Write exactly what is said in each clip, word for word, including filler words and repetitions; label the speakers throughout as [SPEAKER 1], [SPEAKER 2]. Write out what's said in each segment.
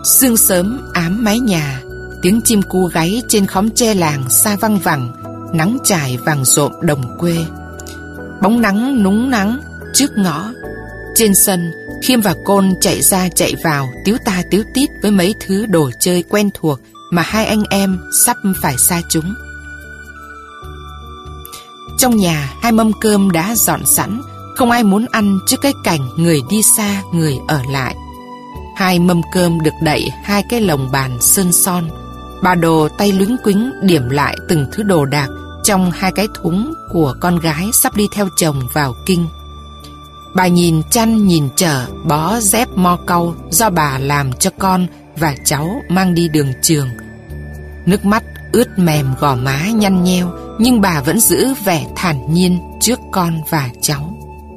[SPEAKER 1] Sương sớm ám mái nhà, tiếng chim cu gáy trên khóm tre làng xa văng vẳng, nắng trải vàng rộm đồng quê. Bóng nắng núng nắng trước ngõ. Trên sân, Khiêm và Côn chạy ra chạy vào, tíu ta tíu tít với mấy thứ đồ chơi quen thuộc mà hai anh em sắp phải xa chúng. Trong nhà, hai mâm cơm đã dọn sẵn, không ai muốn ăn trước cái cảnh người đi xa, người ở lại. Hai mâm cơm được đậy hai cái lồng bàn sơn son. Bà Đồ tay lúnh quính điểm lại từng thứ đồ đạc trong hai cái thúng của con gái sắp đi theo chồng vào kinh. Bà nhìn chăn nhìn chở bó dép mo cau do bà làm cho con và cháu mang đi đường trường. Nước mắt ướt mềm gò má nhăn nheo, nhưng bà vẫn giữ vẻ thản nhiên trước con và cháu.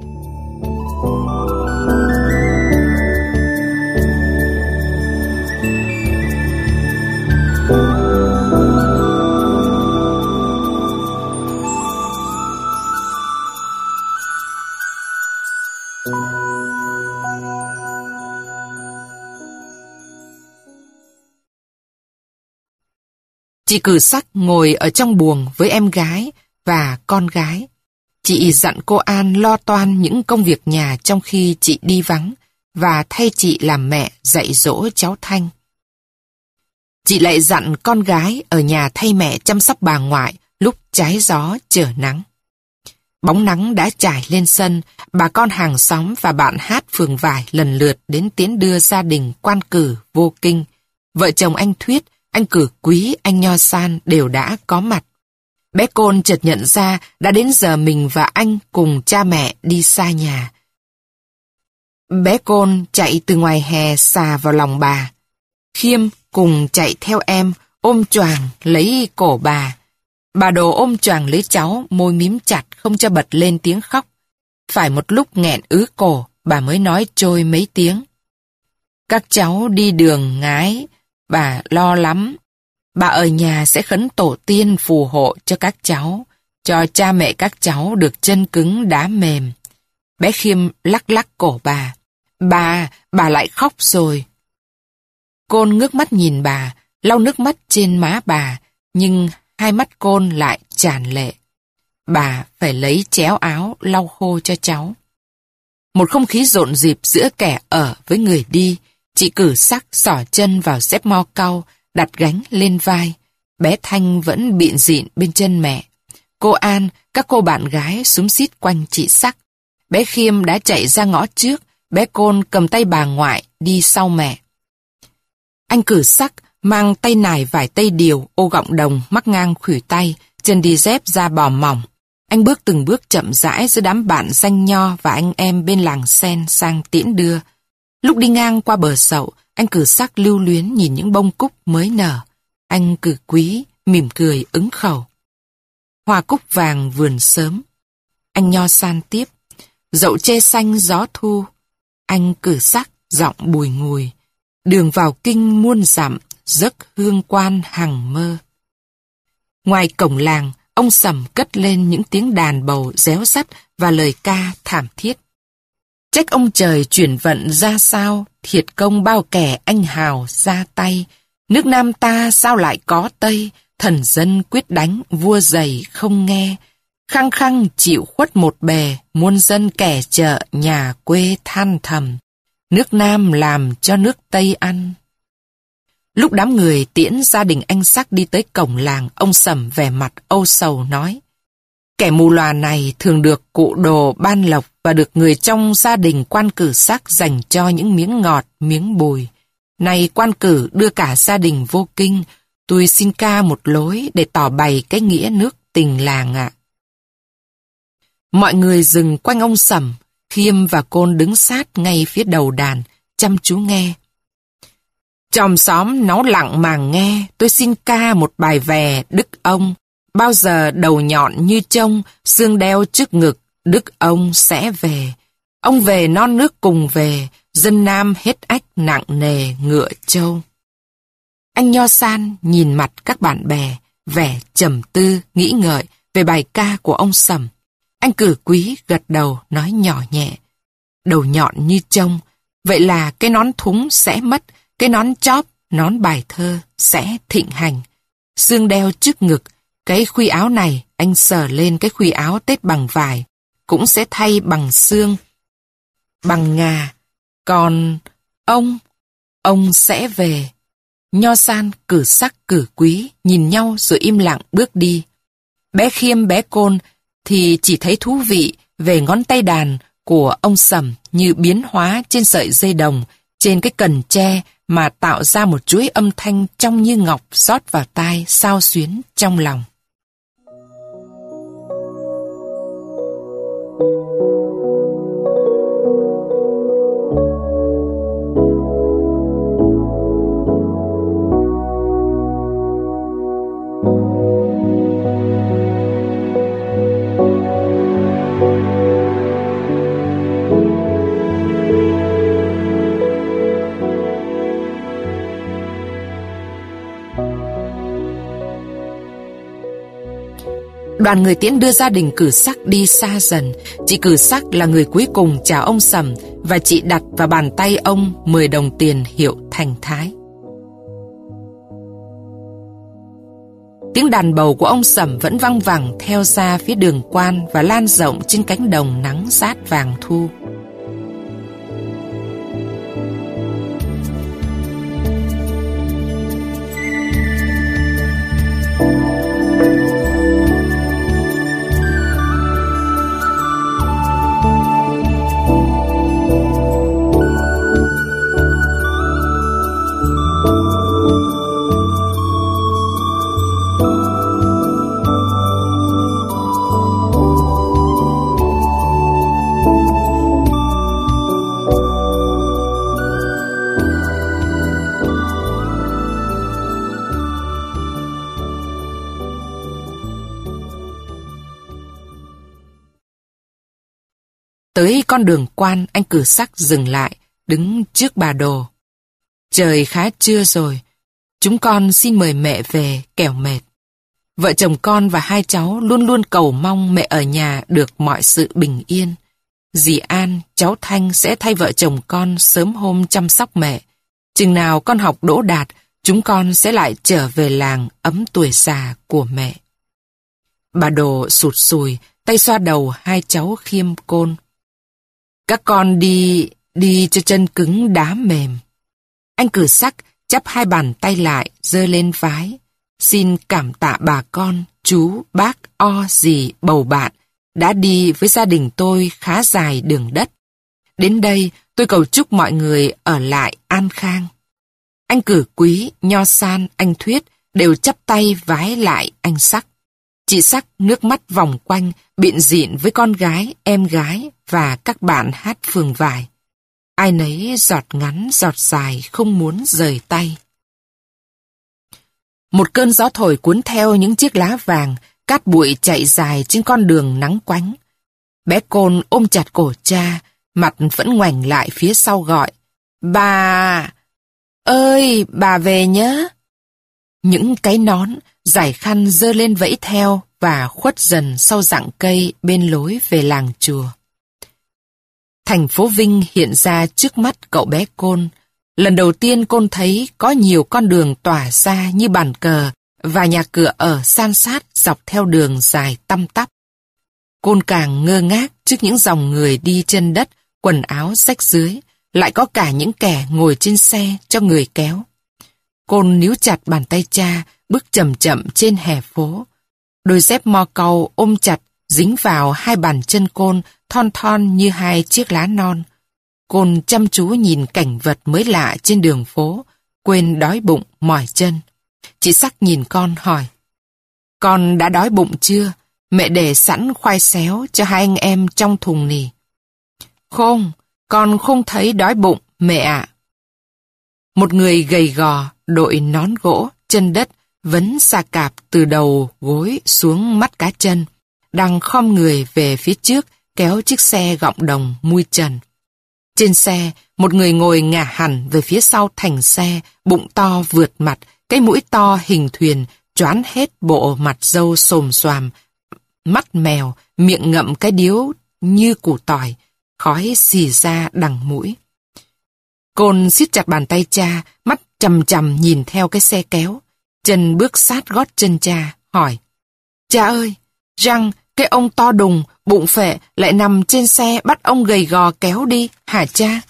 [SPEAKER 1] Chị Cử Sắc ngồi ở trong buồng với em gái và con gái. Chị dặn cô An lo toan những công việc nhà trong khi chị đi vắng và thay chị làm mẹ dạy dỗ cháu Thanh. Chị lại dặn con gái ở nhà thay mẹ chăm sóc bà ngoại lúc trái gió trở nắng. Bóng nắng đã trải lên sân, bà con hàng xóm và bạn hát phường Vải lần lượt đến tiễn đưa gia đình Quan Cử vô kinh. Vợ chồng anh Thuyết, anh Cử Quý, anh Nho San đều đã có mặt. Bé Côn chợt nhận ra đã đến giờ mình và anh cùng cha mẹ đi xa nhà. Bé Côn chạy từ ngoài hè xà vào lòng bà. Khiêm cùng chạy theo em, ôm choàng lấy cổ bà. Bà Đồ ôm choàng lấy cháu, môi mím chặt không cho bật lên tiếng khóc. Phải một lúc nghẹn ứ cổ, bà mới nói trôi mấy tiếng. Các cháu đi đường ngái, bà lo lắm. Bà ở nhà sẽ khấn tổ tiên phù hộ cho các cháu, cho cha mẹ các cháu được chân cứng đá mềm. Bé Khiêm lắc lắc cổ bà. Bà, bà lại khóc rồi. Côn ngước mắt nhìn bà, lau nước mắt trên má bà, nhưng hai mắt Côn lại tràn lệ. Bà phải lấy chéo áo lau khô cho cháu. Một không khí rộn rịp giữa kẻ ở với người đi. Chị Cử Sắc xỏ chân vào dép mo cau, đặt gánh lên vai. Bé Thanh vẫn bịn dịn bên chân mẹ. Cô An, các cô bạn gái xúm xít quanh chị Sắc. Bé Khiêm đã chạy ra ngõ trước, bé Côn cầm tay bà ngoại đi sau mẹ. Anh Cử Sắc mang tay nải vải tây điều, ô gọng đồng mắc ngang khuỷu tay, chân đi dép da bò mỏng. Anh bước từng bước chậm rãi giữa đám bạn danh Nho và anh em bên làng sen sang tiễn đưa. Lúc đi ngang qua bờ Sậu, anh Cử Sắc lưu luyến nhìn những bông cúc mới nở. Anh Cử Quý mỉm cười ứng khẩu. Hoa cúc vàng vườn sớm. Anh Nho San tiếp. Dậu tre xanh gió thu. Anh Cử Sắc giọng bùi ngùi. Đường vào kinh muôn dặm, giấc hương quan hằng mơ. Ngoài cổng làng, ông Sầm cất lên những tiếng đàn bầu réo rắt và lời ca thảm thiết. Trách ông trời chuyển vận ra sao, thiệt công bao kẻ anh hào ra tay. Nước Nam ta sao lại có Tây, thần dân quyết đánh, vua dày không nghe. Khăng khăng chịu khuất một bề, muôn dân kẻ chợ nhà quê than thầm. Nước Nam làm cho nước Tây ăn. Lúc đám người tiễn gia đình anh Sắc đi tới cổng làng, ông Sầm vẻ mặt âu sầu nói. Kẻ mù lòa này thường được cụ Đồ ban lộc và được người trong gia đình Quan Cử Sắc dành cho những miếng ngọt, miếng bùi. Này Quan Cử đưa cả gia đình vô kinh, tôi xin ca một lối để tỏ bày cái nghĩa nước tình làng ạ. Mọi người dừng quanh ông Sầm, Khiêm và Côn đứng sát ngay phía đầu đàn, chăm chú nghe. Chòm xóm nó lặng màng nghe, tôi xin ca một bài về đức ông. Bao giờ đầu nhọn như trông, xương đeo trước ngực, đức ông sẽ về. Ông về non nước cùng về, dân Nam hết ách nặng nề ngựa trâu. Anh Nho San nhìn mặt các bạn bè, vẻ trầm tư, nghĩ ngợi về bài ca của ông Sầm. Anh Cử Quý gật đầu nói nhỏ nhẹ. Đầu nhọn như trông, vậy là cái nón thúng sẽ mất, cái nón chóp, nón bài thơ sẽ thịnh hành. Xương đeo trước ngực, cái khuy áo này anh sờ lên cái khuy áo tết bằng vải, cũng sẽ thay bằng xương, bằng ngà. Còn ông, ông sẽ về. Nho San cử sắc cử quý, nhìn nhau rồi im lặng bước đi. Bé Khiêm bé Côn thì chỉ thấy thú vị về ngón tay đàn của ông Sầm như biến hóa trên sợi dây đồng, trên cái cần tre mà tạo ra một chuỗi âm thanh trong như ngọc rót vào tai xao xuyến trong lòng. Đoàn người tiễn đưa gia đình Cử Sắc đi xa dần. Chị Cử Sắc là người cuối cùng chào ông Sầm, và chị đặt vào bàn tay ông mười đồng tiền hiệu Thành Thái. Tiếng đàn bầu của ông Sầm vẫn văng vẳng theo ra phía đường quan và lan rộng trên cánh đồng nắng rát vàng thu. Tới con đường quan, anh Cử Sắc dừng lại, đứng trước bà Đồ. Trời khá trưa rồi, chúng con xin mời mẹ về, kẻo mệt. Vợ chồng con và hai cháu luôn luôn cầu mong mẹ ở nhà được mọi sự bình yên. Dì An, cháu Thanh sẽ thay vợ chồng con sớm hôm chăm sóc mẹ. Chừng nào con học đỗ đạt, chúng con sẽ lại trở về làng ấm tuổi già của mẹ. Bà Đồ sụt sùi, tay xoa đầu hai cháu Khiêm Côn. Các con đi, đi cho chân cứng đá mềm. Anh Cử Sắc chắp hai bàn tay lại, giơ lên vái. Xin cảm tạ bà con, chú, bác, o, dì, bầu bạn đã đi với gia đình tôi khá dài đường đất. Đến đây tôi cầu chúc mọi người ở lại an khang. Anh Cử Quý, Nho San, anh Thuyết đều chắp tay vái lại anh Sắc. Chị Sắc nước mắt vòng quanh, biện diện với con gái, em gái và các bạn hát phường vải. Ai nấy giọt ngắn giọt dài không muốn rời tay. Một cơn gió thổi cuốn theo những chiếc lá vàng, cát bụi chạy dài trên con đường nắng quánh. Bé Côn ôm chặt cổ cha, mặt vẫn ngoảnh lại phía sau gọi. Bà! Ơi, bà về nhớ! Những cái nón, dải khăn giơ lên vẫy theo và khuất dần sau rặng cây bên lối về làng chùa. Thành phố Vinh hiện ra trước mắt cậu bé Côn. Lần đầu tiên Côn thấy có nhiều con đường tỏa ra như bàn cờ và nhà cửa ở san sát dọc theo đường dài tăm tắp. Côn càng ngơ ngác trước những dòng người đi chân đất, quần áo rách rưới, lại có cả những kẻ ngồi trên xe cho người kéo. Côn níu chặt bàn tay cha, bước chậm chậm trên hè phố. Đôi dép mo cau ôm chặt, dính vào hai bàn chân Côn, thon thon như hai chiếc lá non. Côn chăm chú nhìn cảnh vật mới lạ trên đường phố, quên đói bụng, mỏi chân. Chị Sắc nhìn con hỏi. Con đã đói bụng chưa? Mẹ để sẵn khoai xéo cho hai anh em trong thùng nì. Không, con không thấy đói bụng, mẹ ạ. Một người gầy gò, đội nón gỗ, chân đất, vấn xà cạp từ đầu gối xuống mắt cá chân, đang khom người về phía trước kéo chiếc xe gọng đồng mui trần. Trên xe, một người ngồi ngả hẳn về phía sau thành xe, bụng to vượt mặt, cái mũi to hình thuyền, choán hết bộ mặt râu xồm xoàm, mắt mèo, miệng ngậm cái điếu như củ tỏi, khói xì ra đằng mũi. Côn siết chặt bàn tay cha, mắt chằm chằm nhìn theo cái xe kéo. Chân bước sát gót chân cha, hỏi. Cha ơi, răng, cái ông to đùng, bụng phệ lại nằm trên xe bắt ông gầy gò kéo đi, hả cha?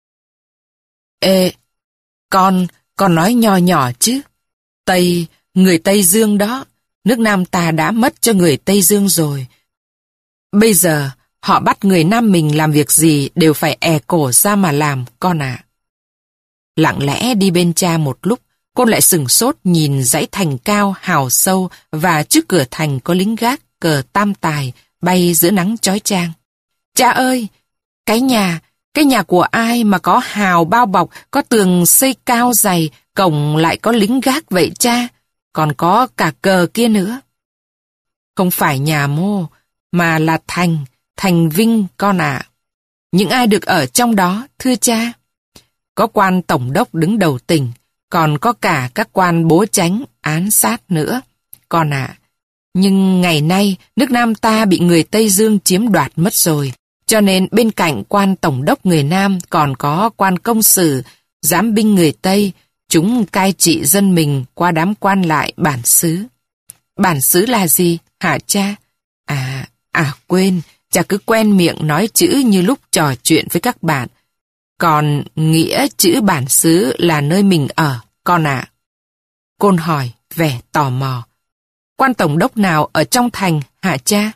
[SPEAKER 1] Ê, con, con nói nho nhỏ chứ. Tây, người Tây Dương đó, nước Nam ta đã mất cho người Tây Dương rồi. Bây giờ, họ bắt người Nam mình làm việc gì đều phải è cổ ra mà làm, con ạ. Lặng lẽ đi bên cha một lúc, Côn lại sửng sốt nhìn dãy thành cao, hào sâu và trước cửa thành có lính gác, cờ tam tài, bay giữa nắng chói chang. Cha ơi, cái nhà, cái nhà của ai mà có hào bao bọc, có tường xây cao dày, cổng lại có lính gác vậy cha? Còn có cả cờ kia nữa. Không phải nhà Mô, mà là thành, thành Vinh con ạ. Những ai được ở trong đó, thưa cha? Có quan tổng đốc đứng đầu tỉnh, còn có cả các quan bố chánh, án sát nữa, con ạ. Nhưng ngày nay, nước Nam ta bị người Tây Dương chiếm đoạt mất rồi, cho nên bên cạnh quan tổng đốc người Nam còn có quan công sử, giám binh người Tây, chúng cai trị dân mình qua đám quan lại bản xứ. Bản xứ là gì, hả cha? À, à quên, cha cứ quen miệng nói chữ như lúc trò chuyện với các bạn. Còn nghĩa chữ bản xứ là nơi mình ở, con ạ. Côn hỏi, vẻ tò mò. Quan tổng đốc nào ở trong thành, hả cha?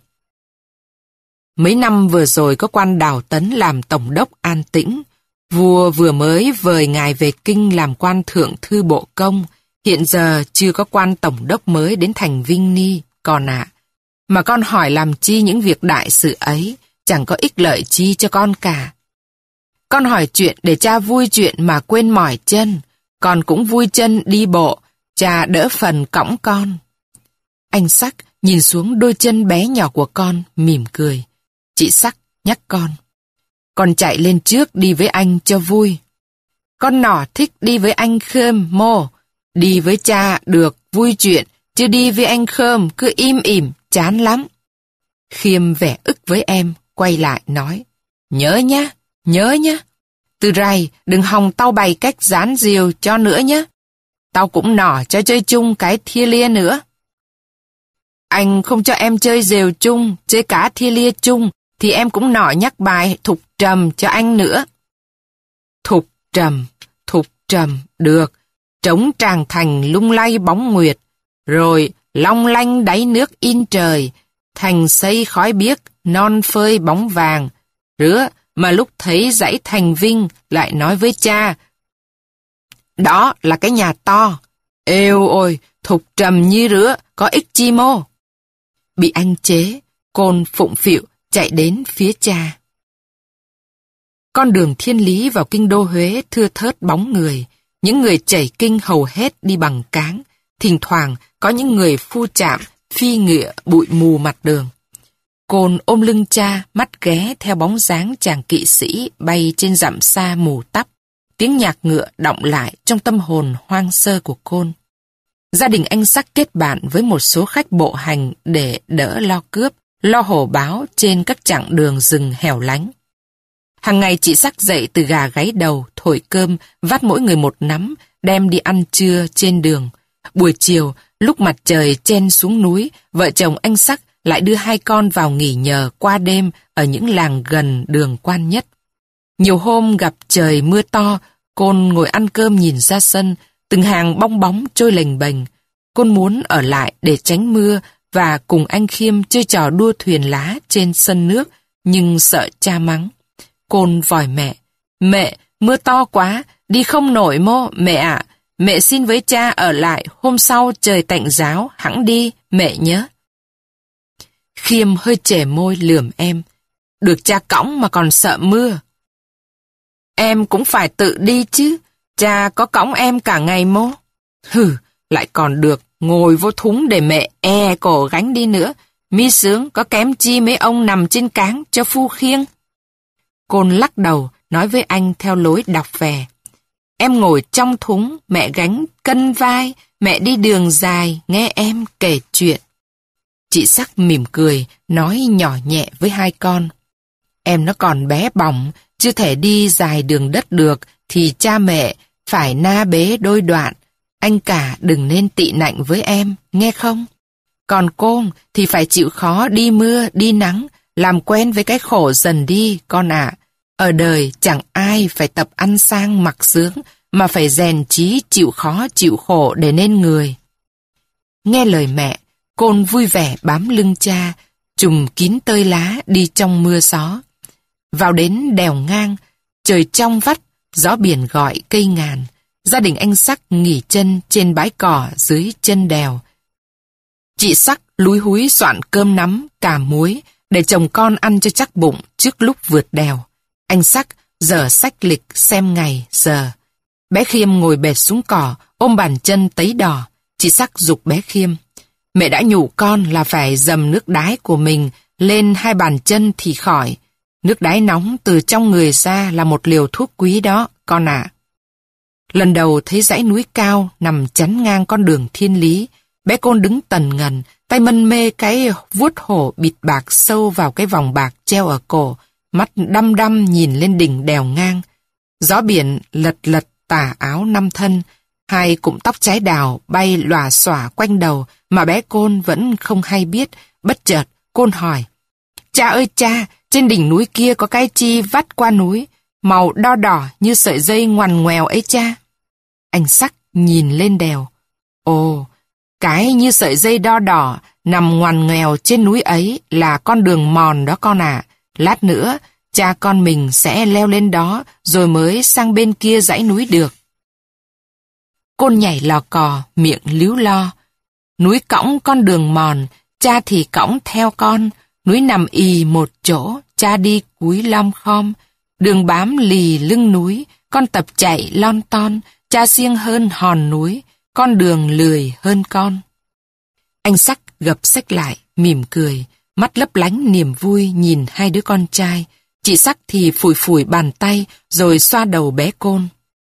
[SPEAKER 1] Mấy năm vừa rồi có quan Đào Tấn làm tổng đốc An Tĩnh. Vua vừa mới vời ngài về kinh làm quan thượng thư bộ công. Hiện giờ chưa có quan tổng đốc mới đến thành Vinh Ni, con ạ. Mà con hỏi làm chi những việc đại sự ấy, chẳng có ích lợi chi cho con cả. Con hỏi chuyện để cha vui chuyện mà quên mỏi chân, con cũng vui chân đi bộ, cha đỡ phần cõng con. Anh Sắc nhìn xuống đôi chân bé nhỏ của con, mỉm cười. Chị Sắc nhắc con. Con chạy lên trước đi với anh cho vui. Con nỏ thích đi với anh Khơm, Mô. Đi với cha được vui chuyện, chứ đi với anh Khơm cứ im ỉm, chán lắm. Khiêm vẻ ức với em, quay lại nói. Nhớ nhá, nhớ nhá. Từ rày, đừng hòng tao bày cách dán diều cho nữa nhá. Tao cũng nỏ cho chơi chung cái thia lia nữa. Anh không cho em chơi rều chung, chơi cá thia lia chung, thì em cũng nỏ nhắc bài thục trầm cho anh nữa. Thục trầm, thục trầm, được. Trống tràng thành lung lay bóng nguyệt, rồi long lanh đáy nước in trời, thành xây khói biếc, non phơi bóng vàng. Rứa, mà lúc thấy dãy thành Vinh lại nói với cha. Đó là cái nhà to. Êu ôi, thục trầm như rứa, có ích chi Mô. Bị anh chế, Côn phụng phịu chạy đến phía cha. Con đường thiên lý vào kinh đô Huế thưa thớt bóng người. Những người chảy kinh hầu hết đi bằng cáng. Thỉnh thoảng có những người phu chạm, phi ngựa bụi mù mặt đường. Côn ôm lưng cha, mắt ghé theo bóng dáng chàng kỵ sĩ bay trên dặm xa mù tắp. Tiếng nhạc ngựa đọng lại trong tâm hồn hoang sơ của Côn. Gia đình anh Sắc kết bạn với một số khách bộ hành để đỡ lo cướp, lo hổ báo trên các chặng đường rừng hẻo lánh. Hàng ngày chị Sắc dậy từ gà gáy đầu, thổi cơm, vắt mỗi người một nắm, đem đi ăn trưa trên đường. Buổi chiều, lúc mặt trời chen xuống núi, vợ chồng anh Sắc lại đưa hai con vào nghỉ nhờ qua đêm ở những làng gần đường Quan Nhất. Nhiều hôm gặp trời mưa to, Côn ngồi ăn cơm nhìn ra sân, từng hàng bong bóng trôi lềnh bềnh. Côn muốn ở lại để tránh mưa và cùng anh Khiêm chơi trò đua thuyền lá trên sân nước, nhưng sợ cha mắng. Côn vòi mẹ. Mẹ, mưa to quá, đi không nổi Mô, mẹ ạ. Mẹ xin với cha ở lại, hôm sau trời tạnh giáo, hẵng đi, mẹ nhớ. Khiêm hơi chẻ môi lườm em. Được cha cõng mà còn sợ mưa. Em cũng phải tự đi chứ, cha có cõng em cả ngày Mô. Hừ, lại còn được, ngồi vô thúng để mẹ e cổ gánh đi nữa. Mi sướng có kém chi mấy ông nằm trên cáng cho phu khiêng. Côn lắc đầu, nói với anh theo lối đọc về. Em ngồi trong thúng, mẹ gánh cân vai, mẹ đi đường dài, nghe em kể chuyện. Chị Sắc mỉm cười, nói nhỏ nhẹ với hai con. Em nó còn bé bỏng, chưa thể đi dài đường đất được, thì cha mẹ phải na bế đôi đoạn. Anh cả đừng nên tị nạnh với em, nghe không? Còn Côn thì phải chịu khó đi mưa, đi nắng, làm quen với cái khổ dần đi, con ạ. Ở đời chẳng ai phải tập ăn sang mặc sướng, mà phải rèn trí chịu khó chịu khổ để nên người. Nghe lời mẹ, Côn vui vẻ bám lưng cha, trùm kín tơi lá đi trong mưa gió. Vào đến đèo ngang, trời trong vắt, gió biển gọi cây ngàn. Gia đình anh Sắc nghỉ chân trên bãi cỏ dưới chân đèo. Chị Sắc lúi húi soạn cơm nắm, cà muối để chồng con ăn cho chắc bụng trước lúc vượt đèo. Anh Sắc dở sách lịch xem ngày, giờ. Bé Khiêm ngồi bệt xuống cỏ, ôm bàn chân tấy đỏ. Chị Sắc giục bé Khiêm. Mẹ đã nhủ con là phải dầm nước đái của mình lên hai bàn chân thì khỏi. Nước đái nóng từ trong người ra là một liều thuốc quý đó, con ạ. Lần đầu thấy dãy núi cao nằm chắn ngang con đường thiên lý, bé Côn đứng tần ngần, tay mân mê cái vuốt hổ bịt bạc sâu vào cái vòng bạc treo ở cổ, mắt đăm đăm nhìn lên đỉnh đèo ngang. Gió biển lật lật tà áo năm thân, hai cụm tóc trái đào bay lòa xòa quanh đầu mà bé Côn vẫn không hay biết. Bất chợt, Côn hỏi, cha ơi cha, trên đỉnh núi kia có cái chi vắt qua núi, màu đo đỏ như sợi dây ngoằn ngoèo ấy cha. Anh Sắc nhìn lên đèo. Ồ, cái như sợi dây đo đỏ nằm ngoằn ngoèo trên núi ấy là con đường mòn đó con ạ. Lát nữa, cha con mình sẽ leo lên đó rồi mới sang bên kia dãy núi được. Côn nhảy lò cò, miệng líu lo. Núi cõng con đường mòn, cha thì cõng theo con. Núi nằm ì một chỗ, cha đi cúi lom khom. Đường bám lì lưng núi, con tập chạy lon ton. Cha siêng hơn hòn núi, con đường lười hơn con. Anh Sắc gập sách lại, mỉm cười, mắt lấp lánh niềm vui nhìn hai đứa con trai. Chị Sắc thì phủi phủi bàn tay rồi xoa đầu bé Côn.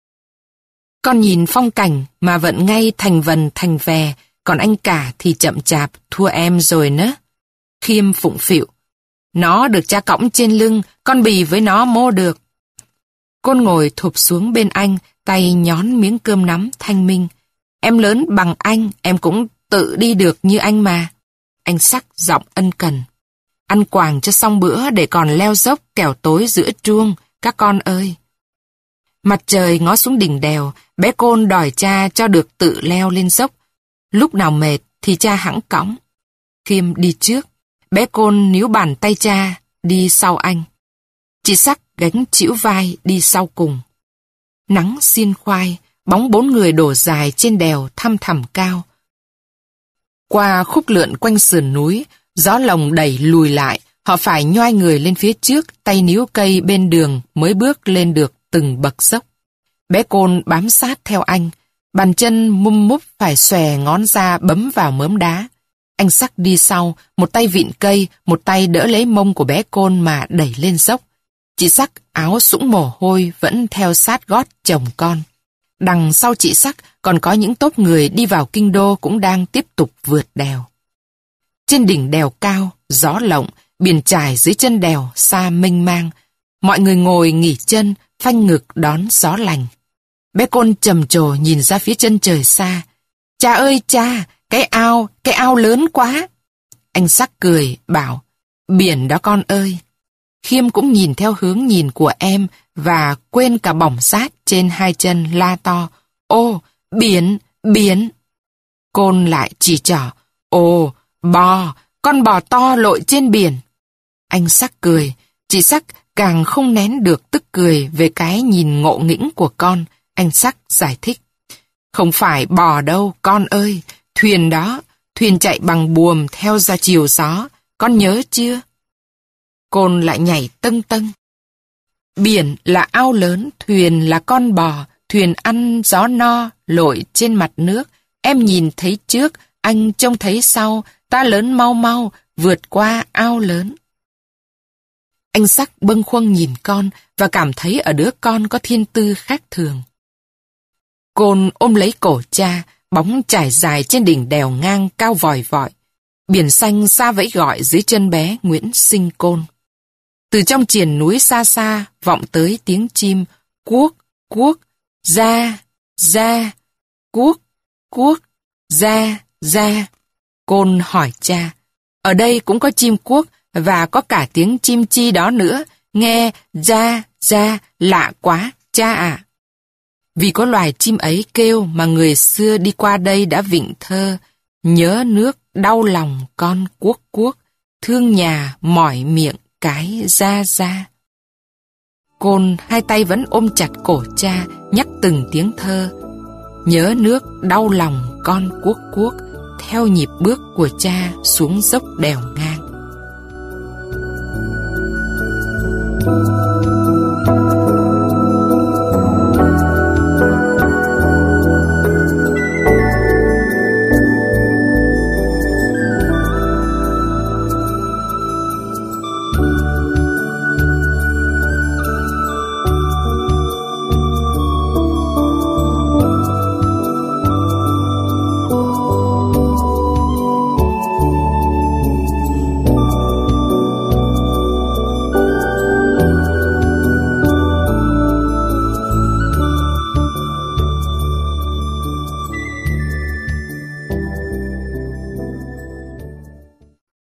[SPEAKER 1] Con nhìn phong cảnh mà vẫn ngay thành vần thành vè, còn anh cả thì chậm chạp thua em rồi nớ. Khiêm phụng phịu. Nó được cha cõng trên lưng, con bì với nó mô được. Côn ngồi thụp xuống bên anh, tay nhón miếng cơm nắm thanh minh. Em lớn bằng anh, em cũng tự đi được như anh mà. Anh Sắc giọng ân cần. Ăn quàng cho xong bữa để còn leo dốc kẻo tối giữa truông, các con ơi. Mặt trời ngó xuống đỉnh đèo, bé Côn đòi cha cho được tự leo lên dốc. Lúc nào mệt thì cha hẵng cõng. Khiêm đi trước, bé Côn níu bàn tay cha, đi sau anh. Chị Sắc gánh chĩu vai đi sau cùng. Nắng xiên khoai, bóng bốn người đổ dài trên đèo thăm thẳm cao. Qua khúc lượn quanh sườn núi, gió lồng đẩy lùi lại, họ phải nhoai người lên phía trước, tay níu cây bên đường mới bước lên được từng bậc dốc. Bé Côn bám sát theo anh, bàn chân mum múp phải xòe ngón ra bấm vào mớm đá. Anh Sắc đi sau, một tay vịn cây, một tay đỡ lấy mông của bé Côn mà đẩy lên dốc. Chị Sắc áo sũng mồ hôi vẫn theo sát gót chồng con. Đằng sau chị Sắc còn có những tốp người đi vào kinh đô cũng đang tiếp tục vượt đèo. Trên đỉnh đèo cao, gió lộng, biển trải dưới chân đèo xa mênh mang. Mọi người ngồi nghỉ chân, phanh ngực đón gió lành. Bé Côn trầm trồ nhìn ra phía chân trời xa. Cha ơi cha, cái ao, cái ao lớn quá. Anh Sắc cười, bảo, biển đó con ơi. Khiêm cũng nhìn theo hướng nhìn của em và quên cả bỏng rát trên hai chân la to. Ô, biển, biển. Côn lại chỉ trỏ. Ồ, bò, con bò to lội trên biển. Anh Sắc cười, chị Sắc càng không nén được tức cười về cái nhìn ngộ nghĩnh của con. Anh Sắc giải thích. Không phải bò đâu, con ơi. Thuyền đó, thuyền chạy bằng buồm theo ra chiều gió. Con nhớ chưa? Côn lại nhảy tâng tâng. Biển là ao lớn, thuyền là con bò, thuyền ăn gió no, lội trên mặt nước. Em nhìn thấy trước, anh trông thấy sau, ta lớn mau mau, vượt qua ao lớn. Anh Sắc bâng khuâng nhìn con và cảm thấy ở đứa con có thiên tư khác thường. Côn ôm lấy cổ cha, bóng trải dài trên đỉnh đèo ngang cao vòi vọi. Biển xanh xa vẫy gọi dưới chân bé Nguyễn Sinh Côn. Từ trong triền núi xa xa vọng tới tiếng chim cuốc, cuốc, ra, ra, cuốc, cuốc, ra, ra. Côn hỏi cha, ở đây cũng có chim cuốc và có cả tiếng chim chi đó nữa, nghe ra, ra, lạ quá, cha ạ. Vì có loài chim ấy kêu mà người xưa đi qua đây đã vịnh thơ, nhớ nước đau lòng con cuốc cuốc, thương nhà mỏi miệng cái ra ra. Côn hai tay vẫn ôm chặt cổ cha, nhắc từng tiếng thơ. Nhớ nước đau lòng con cuốc cuốc, theo nhịp bước của cha xuống dốc đèo ngang.